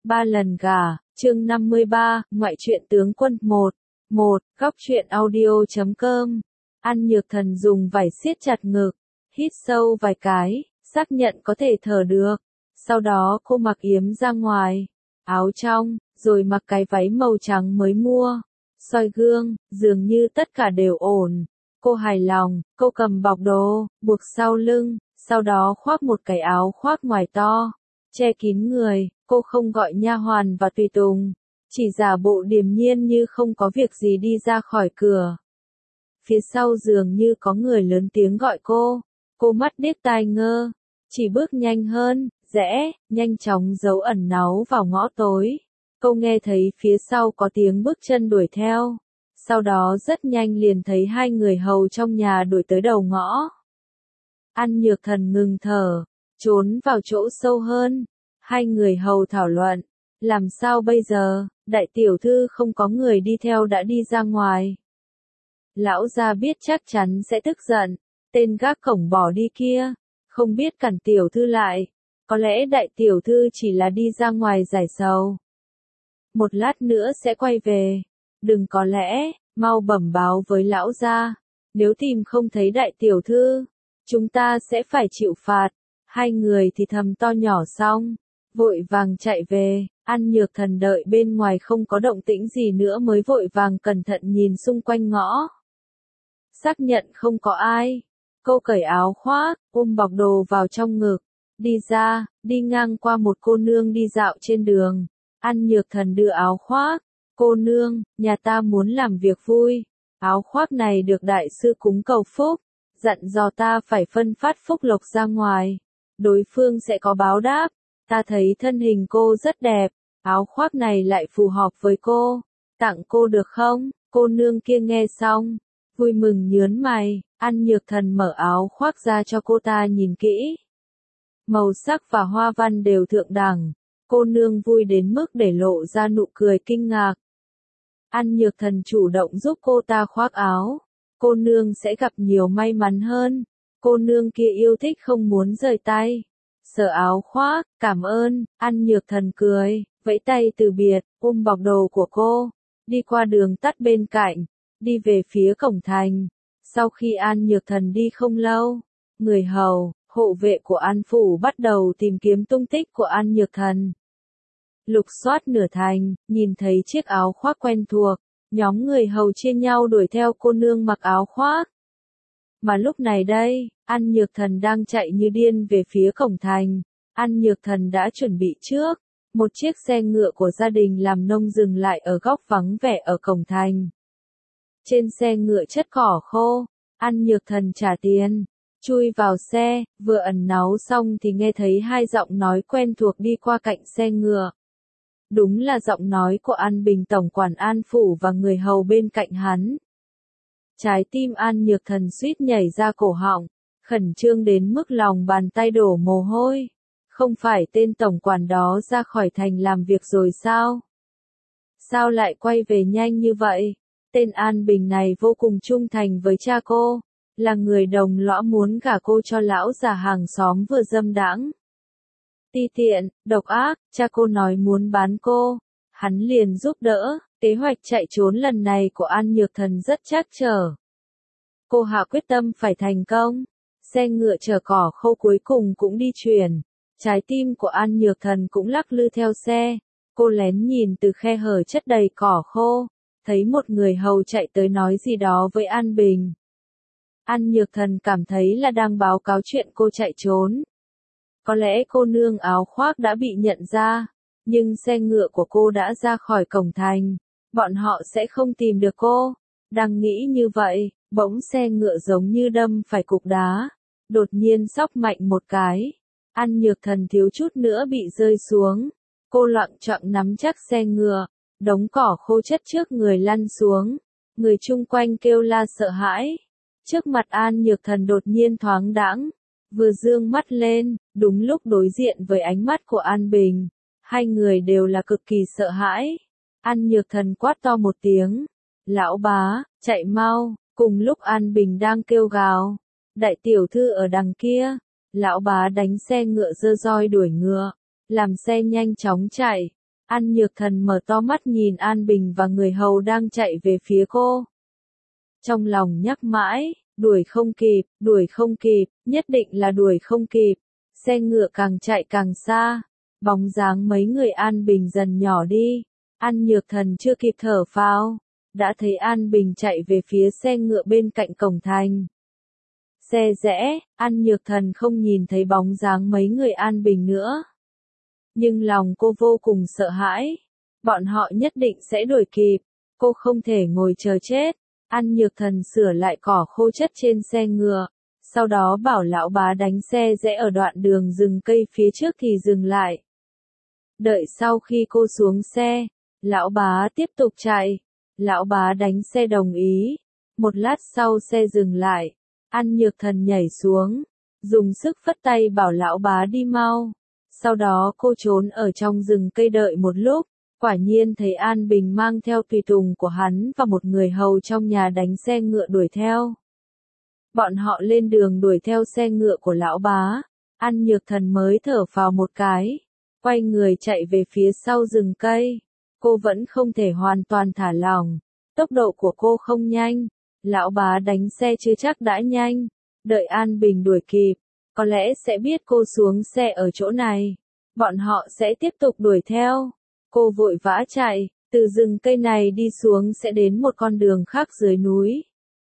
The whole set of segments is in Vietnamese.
Ba lần gả, chương 53, ngoại truyện tướng quân 1, góc truyện audio.com. An Nhược Thần dùng vải siết chặt ngực, hít sâu vài cái, xác nhận có thể thở được. Sau đó cô mặc yếm ra ngoài, áo trong, rồi mặc cái váy màu trắng mới mua. Soi gương, dường như tất cả đều ổn. Cô hài lòng, cô cầm bọc đồ, buộc sau lưng, sau đó khoác một cái áo khoác ngoài to, che kín người. Cô không gọi nha hoàn và tùy tùng, chỉ giả bộ điềm nhiên như không có việc gì đi ra khỏi cửa. Phía sau dường như có người lớn tiếng gọi cô mắt điếc tai ngơ, chỉ bước nhanh hơn, rẽ, nhanh chóng giấu ẩn náu vào ngõ tối. Cô nghe thấy phía sau có tiếng bước chân đuổi theo, sau đó rất nhanh liền thấy hai người hầu trong nhà đuổi tới đầu ngõ. An Nhược Thần ngừng thở, trốn vào chỗ sâu hơn. Hai người hầu thảo luận, làm sao bây giờ, đại tiểu thư không có người đi theo đã đi ra ngoài. Lão gia biết chắc chắn sẽ tức giận, tên gác cổng bỏ đi kia, không biết cản tiểu thư lại, có lẽ đại tiểu thư chỉ là đi ra ngoài giải sầu. Một lát nữa sẽ quay về, đừng có lẽ, mau bẩm báo với lão gia, nếu tìm không thấy đại tiểu thư, chúng ta sẽ phải chịu phạt. Hai người thì thầm to nhỏ xong, vội vàng chạy về. An Nhược Thần đợi bên ngoài không có động tĩnh gì nữa mới vội vàng cẩn thận nhìn xung quanh ngõ. Xác nhận không có ai, cô cởi áo khoác, ôm bọc đồ vào trong ngực, đi ra, đi ngang qua một cô nương đi dạo trên đường. An Nhược Thần đưa áo khoác, cô nương, nhà ta muốn làm việc vui, áo khoác này được đại sư cúng cầu phúc, dặn dò ta phải phân phát phúc lộc ra ngoài, đối phương sẽ có báo đáp. Ta thấy thân hình cô rất đẹp, áo khoác này lại phù hợp với cô, tặng cô được không? Cô nương kia nghe xong, vui mừng nhớn mày. An Nhược Thần mở áo khoác ra cho cô ta nhìn kỹ. Màu sắc và hoa văn đều thượng đẳng, cô nương vui đến mức để lộ ra nụ cười kinh ngạc. An Nhược Thần chủ động giúp cô ta khoác áo, cô nương sẽ gặp nhiều may mắn hơn. Cô nương kia yêu thích không muốn rời tay. Sờ áo khoác, cảm ơn. An Nhược Thần cười, vẫy tay từ biệt, ôm bọc đồ của cô, đi qua đường tắt bên cạnh, đi về phía cổng thành. Sau khi An Nhược Thần đi không lâu, người hầu, hộ vệ của An Phủ bắt đầu tìm kiếm tung tích của An Nhược Thần. Lục soát nửa thành, nhìn thấy chiếc áo khoác quen thuộc, nhóm người hầu chia nhau đuổi theo cô nương mặc áo khoác. Mà lúc này đây, An Nhược Thần đang chạy như điên về phía cổng thành. An Nhược Thần đã chuẩn bị trước, một chiếc xe ngựa của gia đình làm nông dừng lại ở góc vắng vẻ ở cổng thành. Trên xe ngựa chất cỏ khô, An Nhược Thần trả tiền, chui vào xe, vừa ẩn náu xong thì nghe thấy hai giọng nói quen thuộc đi qua cạnh xe ngựa. Đúng là giọng nói của An Bình tổng quản An Phủ và người hầu bên cạnh hắn. Trái tim An Nhược Thần suýt nhảy ra cổ họng, khẩn trương đến mức lòng bàn tay đổ mồ hôi. Không phải tên tổng quản đó ra khỏi thành làm việc rồi sao? Sao lại quay về nhanh như vậy? Tên An Bình này vô cùng trung thành với cha cô, là người đồng lõa muốn gả cô cho lão già hàng xóm vừa dâm đãng. Ti tiện, độc ác, cha cô nói muốn bán cô, hắn liền giúp đỡ. Kế hoạch chạy trốn lần này của An Nhược Thần rất trắc trở. Cô hạ quyết tâm phải thành công. Xe ngựa chở cỏ khô cuối cùng cũng đi chuyển. Trái tim của An Nhược Thần cũng lắc lư theo xe. Cô lén nhìn từ khe hở chất đầy cỏ khô, thấy một người hầu chạy tới nói gì đó với An Bình. An Nhược Thần cảm thấy là đang báo cáo chuyện cô chạy trốn. Có lẽ cô nương áo khoác đã bị nhận ra, nhưng xe ngựa của cô đã ra khỏi cổng thành. Bọn họ sẽ không tìm được cô. Đang nghĩ như vậy, bỗng xe ngựa giống như đâm phải cục đá, đột nhiên xóc mạnh một cái. An Nhược Thần thiếu chút nữa bị rơi xuống. Cô loạng choạng nắm chắc xe ngựa, đống cỏ khô chất trước người lăn xuống. Người chung quanh kêu la sợ hãi. Trước mặt An Nhược Thần đột nhiên thoáng đãng, vừa dương mắt lên, đúng lúc đối diện với ánh mắt của An Bình. Hai người đều là cực kỳ sợ hãi. An Nhược Thần quát to một tiếng, lão bá, chạy mau. Cùng lúc An Bình đang kêu gào, đại tiểu thư ở đằng kia, lão bá đánh xe ngựa giơ roi đuổi ngựa, làm xe nhanh chóng chạy. An Nhược Thần mở to mắt nhìn An Bình và người hầu đang chạy về phía cô. Trong lòng nhắc mãi, đuổi không kịp, nhất định là đuổi không kịp. Xe ngựa càng chạy càng xa, bóng dáng mấy người An Bình dần nhỏ đi. An Nhược Thần chưa kịp thở phào, đã thấy An Bình chạy về phía xe ngựa bên cạnh cổng thành. Xe rẽ, An Nhược Thần không nhìn thấy bóng dáng mấy người An Bình nữa. Nhưng lòng cô vô cùng sợ hãi. Bọn họ nhất định sẽ đuổi kịp. Cô không thể ngồi chờ chết. An Nhược Thần sửa lại cỏ khô chất trên xe ngựa. Sau đó bảo lão bá đánh xe rẽ ở đoạn đường rừng cây phía trước thì dừng lại. Đợi sau khi cô xuống xe, lão bá tiếp tục chạy. Lão bá đánh xe đồng ý. Một lát sau xe dừng lại. An Nhược Thần nhảy xuống, dùng sức phất tay bảo lão bá đi mau. Sau đó cô trốn ở trong rừng cây đợi một lúc, quả nhiên thấy An Bình mang theo tùy tùng của hắn và một người hầu trong nhà đánh xe ngựa đuổi theo. Bọn họ lên đường đuổi theo xe ngựa của lão bá, An Nhược Thần mới thở phào một cái, quay người chạy về phía sau rừng cây. Cô vẫn không thể hoàn toàn thả lỏng, tốc độ của cô không nhanh, lão bá đánh xe chưa chắc đã nhanh, đợi An Bình đuổi kịp. Có lẽ sẽ biết cô xuống xe ở chỗ này. Bọn họ sẽ tiếp tục đuổi theo. Cô vội vã chạy, từ rừng cây này đi xuống sẽ đến một con đường khác dưới núi.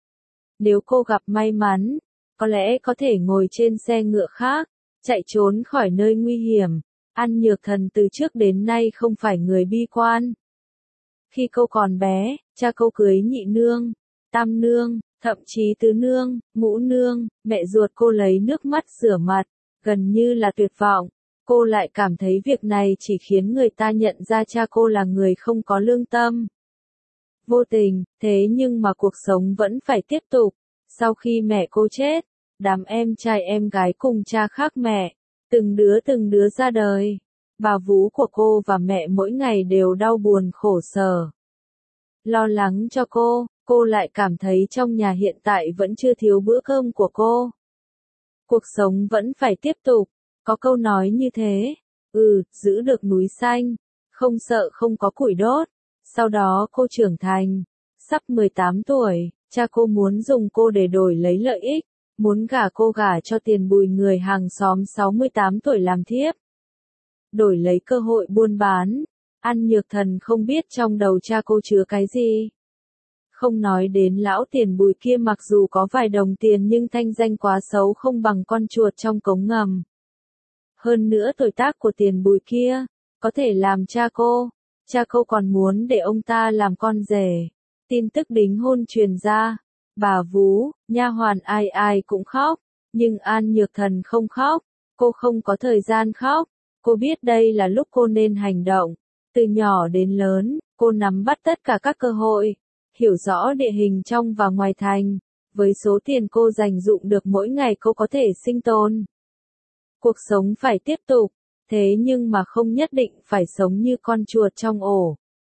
Nếu cô gặp may mắn, có lẽ có thể ngồi trên xe ngựa khác, chạy trốn khỏi nơi nguy hiểm. An Nhược Thần từ trước đến nay không phải người bi quan. Khi cô còn bé, cha cô cưới nhị nương, tam nương, thậm chí tứ nương, ngũ nương, mẹ ruột cô lấy nước mắt rửa mặt, gần như là tuyệt vọng. Cô lại cảm thấy việc này chỉ khiến người ta nhận ra cha cô là người không có lương tâm. Vô tình, thế nhưng mà cuộc sống vẫn phải tiếp tục. Sau khi mẹ cô chết, đám em trai em gái cùng cha khác mẹ, từng đứa ra đời. Bà vú của cô và mẹ mỗi ngày đều đau buồn khổ sở. Lo lắng cho cô lại cảm thấy trong nhà hiện tại vẫn chưa thiếu bữa cơm của cô. Cuộc sống vẫn phải tiếp tục, có câu nói như thế, giữ được núi xanh, không sợ không có củi đốt. Sau đó cô trưởng thành, sắp 18 tuổi, cha cô muốn dùng cô để đổi lấy lợi ích, muốn cô gả cho tiền bùi người hàng xóm 68 tuổi làm thiếp. Đổi lấy cơ hội buôn bán. An Nhược Thần không biết trong đầu cha cô chứa cái gì. Không nói đến lão tiền bùi kia, mặc dù có vài đồng tiền nhưng thanh danh quá xấu không bằng con chuột trong cống ngầm. Hơn nữa tuổi tác của tiền bùi kia, có thể làm cha cô còn muốn để ông ta làm con rể. Tin tức đính hôn truyền ra, bà vú, nha hoàn ai ai cũng khóc, nhưng An Nhược Thần không khóc, cô không có thời gian khóc, cô biết đây là lúc cô nên hành động. Từ nhỏ đến lớn, cô nắm bắt tất cả các cơ hội, hiểu rõ địa hình trong và ngoài thành, với số tiền cô dành dụm được mỗi ngày cô có thể sinh tồn. Cuộc sống phải tiếp tục, thế nhưng mà không nhất định phải sống như con chuột trong ổ.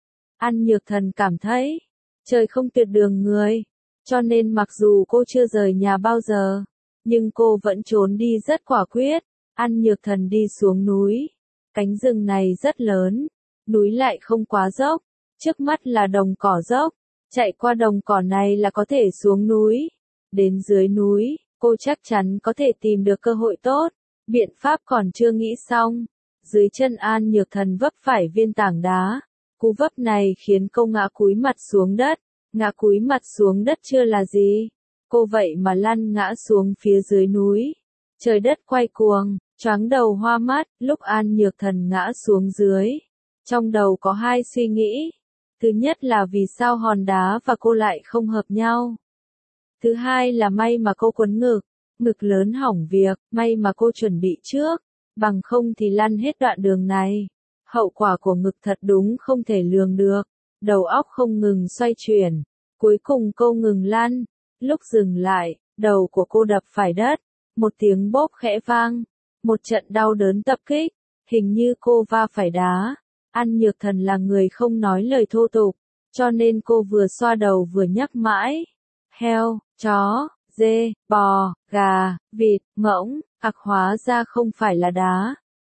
An Nhược Thần cảm thấy, trời không tuyệt đường người, cho nên mặc dù cô chưa rời nhà bao giờ, nhưng cô vẫn trốn đi rất quả quyết. An Nhược Thần đi xuống núi, cánh rừng này rất lớn, núi lại không quá dốc, trước mắt là đồng cỏ dốc, chạy qua đồng cỏ này là có thể xuống núi. Đến dưới núi, cô chắc chắn có thể tìm được cơ hội tốt, biện pháp còn chưa nghĩ xong. Dưới chân An Nhược Thần vấp phải viên tảng đá, cú vấp này khiến cô ngã cúi mặt xuống đất. Ngã cúi mặt xuống đất chưa là gì, cô vậy mà lăn ngã xuống phía dưới núi. Trời đất quay cuồng, choáng đầu hoa mắt. Lúc An Nhược Thần ngã xuống dưới, trong đầu có hai suy nghĩ. Thứ nhất là vì sao hòn đá và cô lại không hợp nhau. Thứ hai là may mà cô quấn ngực lớn hỏng việc, may mà cô chuẩn bị trước, bằng không thì lăn hết đoạn đường này. Hậu quả của ngực thật đúng không thể lường được, đầu óc không ngừng xoay chuyển, cuối cùng cô ngừng lăn. Lúc dừng lại, đầu của cô đập phải đất, một tiếng bốp khẽ vang, một trận đau đớn tập kích, hình như cô va phải đá. An Nhược Thần là người không nói lời thô tục, cho nên cô vừa xoa đầu vừa nhắc mãi. Heo, chó, dê, bò, gà, vịt, ngỗng, hóa ra không phải là đá,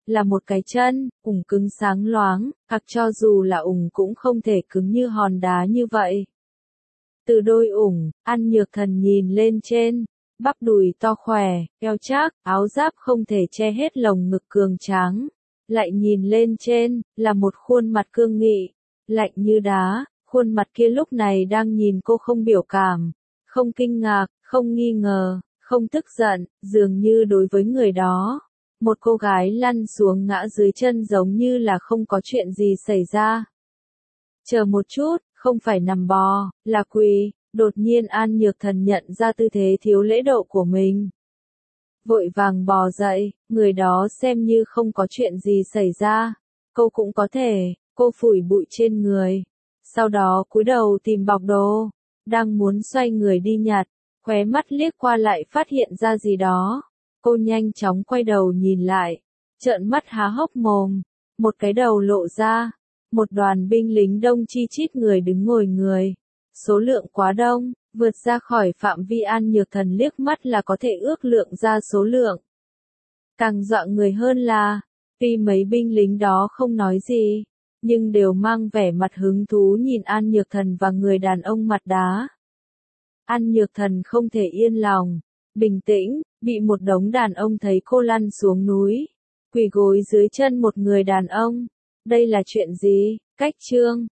là một cái chân, ủng cứng sáng loáng, hoặc cho dù là ủng cũng không thể cứng như hòn đá như vậy. Từ đôi ủng, An Nhược Thần nhìn lên trên, bắp đùi to khỏe, eo chắc, áo giáp không thể che hết lồng ngực cường tráng. Lại nhìn lên trên, là một khuôn mặt cương nghị, lạnh như đá, khuôn mặt kia lúc này đang nhìn cô không biểu cảm, không kinh ngạc, không nghi ngờ, không tức giận, dường như đối với người đó. Một cô gái lăn xuống ngã dưới chân giống như là không có chuyện gì xảy ra. Chờ một chút, không phải nằm bò, là quỳ, đột nhiên An Nhược Thần nhận ra tư thế thiếu lễ độ của mình. Vội vàng bò dậy, người đó xem như không có chuyện gì xảy ra. Cô cũng có thể, cô phủi bụi trên người. Sau đó cúi đầu tìm bọc đồ, đang muốn xoay người đi nhặt, khóe mắt liếc qua lại phát hiện ra gì đó. Cô nhanh chóng quay đầu nhìn lại, trợn mắt há hốc mồm, một cái đầu lộ ra, một đoàn binh lính đông chi chít người đứng ngồi người. Số lượng quá đông, vượt ra khỏi phạm vi An Nhược Thần liếc mắt là có thể ước lượng ra số lượng. Càng dọa người hơn là, tuy mấy binh lính đó không nói gì, nhưng đều mang vẻ mặt hứng thú nhìn An Nhược Thần và người đàn ông mặt đá. An Nhược Thần không thể yên lòng, bình tĩnh, bị một đống đàn ông thấy cô lăn xuống núi, quỳ gối dưới chân một người đàn ông. Đây là chuyện gì? Cách chương